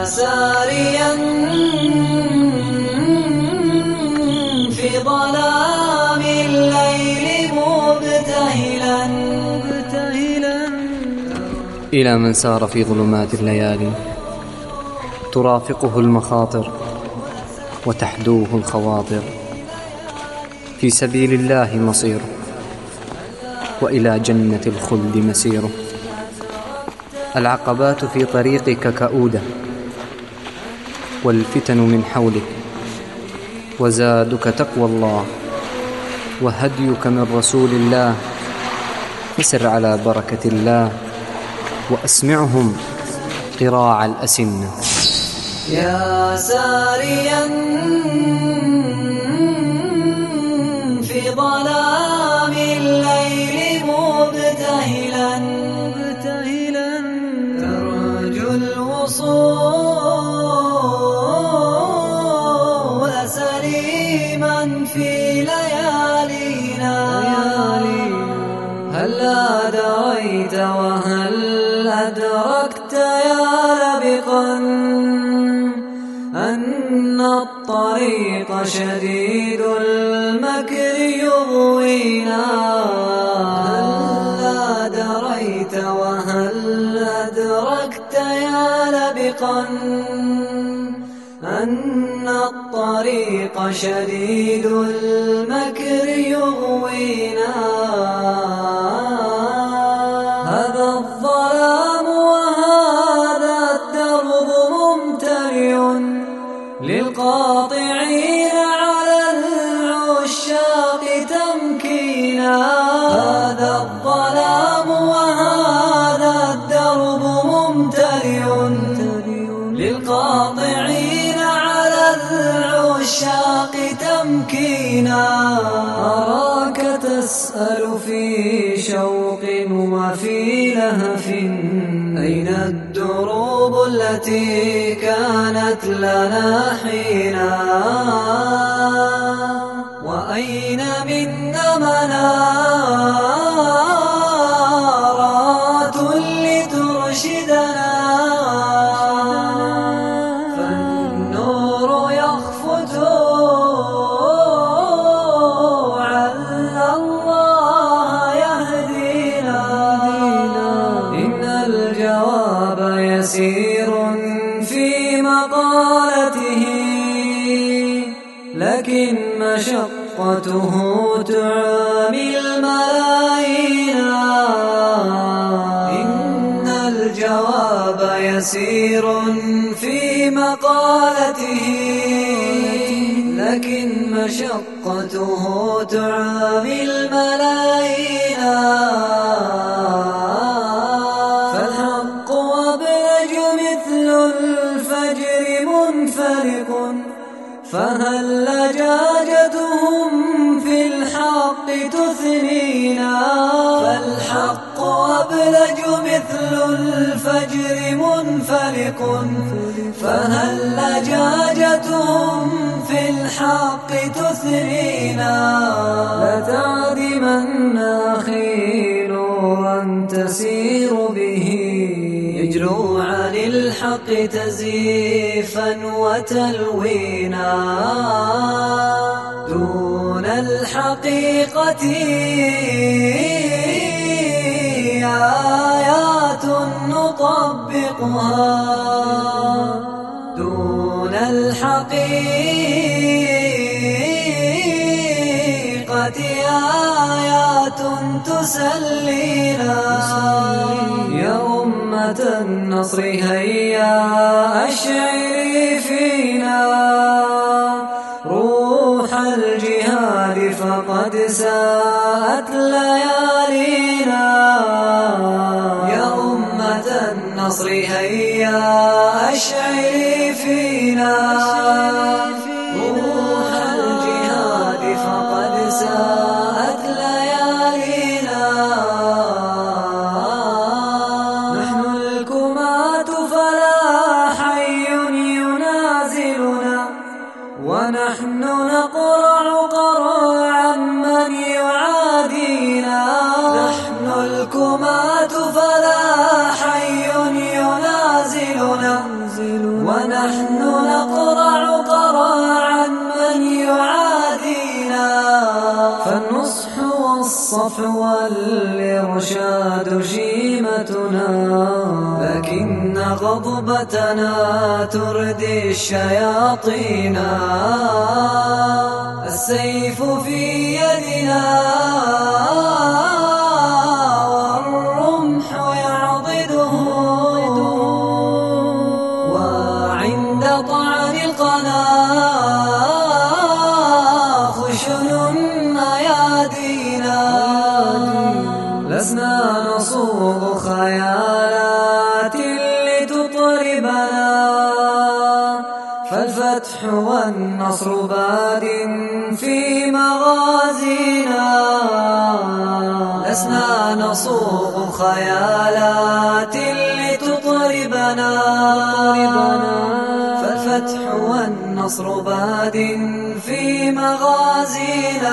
ساريا في ظلام الليل مبتهلا إلى من سار في ظلمات الليالي ترافقه المخاطر وتحدوه الخواطر، في سبيل الله مصيره وإلى جنة الخلد مسيره. العقبات في طريقك كؤودة والفتن من حولك، وزادك تقوى الله وهديك من رسول الله، فسر على بركة الله وأسمعهم قراع الأسنة. يا ساريا في ظلام الليل مبتهلا ترجو الوصول سليما في ليالينا. هل دريت وهل أدركت يا لبقا أن الطريق شديد المكر يغوينا؟ هل دريت وهل أدركت يا لبقا أن الطريق شديد المكر يغوينا؟ هذا الظلام وهذا الدرب ممتلئ للقاطعين على العشاق تمكينا. هذا الظلام وهذا الدرب ممتلئ للقاطعين على العشاق تمكينا. أراك تسأل في شوق وفي لهف أين الدروب التي كانت لنا حينا؟ وأين منا منارات لترشدنا؟ فالنور يخفت عل الله يهدينا. إن الجواب يسير في مقالته، لكن مشقته تعمي الملايين. إن الجواب يسير في مقالته، لكن مشقته تعمي الملايين. فالحق أبلج مثل الفجر منفلق، فهل لجاجتهم في الحق تثنينا؟ فالحق أبلج مثل الفجر منفلق، فهل لجاجتهم في الحق تثنينا؟ لتعدمن أخي نورا تسير به، يجلو عن الحق تزييفا وتلوينا. دون الحقيقة آيات نطبقها، دون الحقيقة آيات تسلينا. يا أمة النصر هيا أشعري فينا روح الجهاد، فقد ساءت ليالينا. يا أمة النصر هيا أشعري فينا روح الجهاد، فقد ساءت ليالينا. نحن الكماة فلا حي ينازلنا، ونحن نقرع قرعا من يعادينا. نحن الكماة فلا حي ينازلنا، فالنصح والصفو والإرشاد شيمتنا، لكن غضبتنا تردي الشياطين. السيف في يدنا والرمح يعضده، وعند طعن القنا خشن أيادينا. لسنا نصوغ خيالات لتطربنا، فالفتح والنصر باد في مغازينا. لسنا نصوغ خيالات لتطربنا، فالفتح والنصر باد في مغازينا.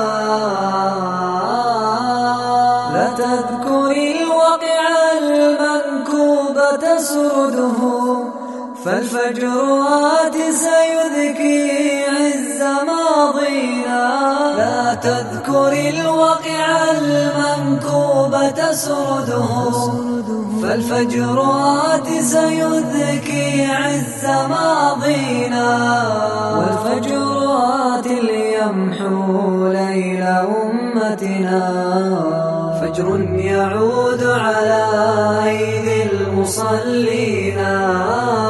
لا تذكري الواقع المنكوب تسرده، فالفجر آت سيذكي عز ماضينا. لا تذكري الواقع المنكوب تسرده، فالفجر آت سيذكي عز ماضينا. والفجر آت ليمحو ليل أمتنا، فجر يعود على أيدي المصلين.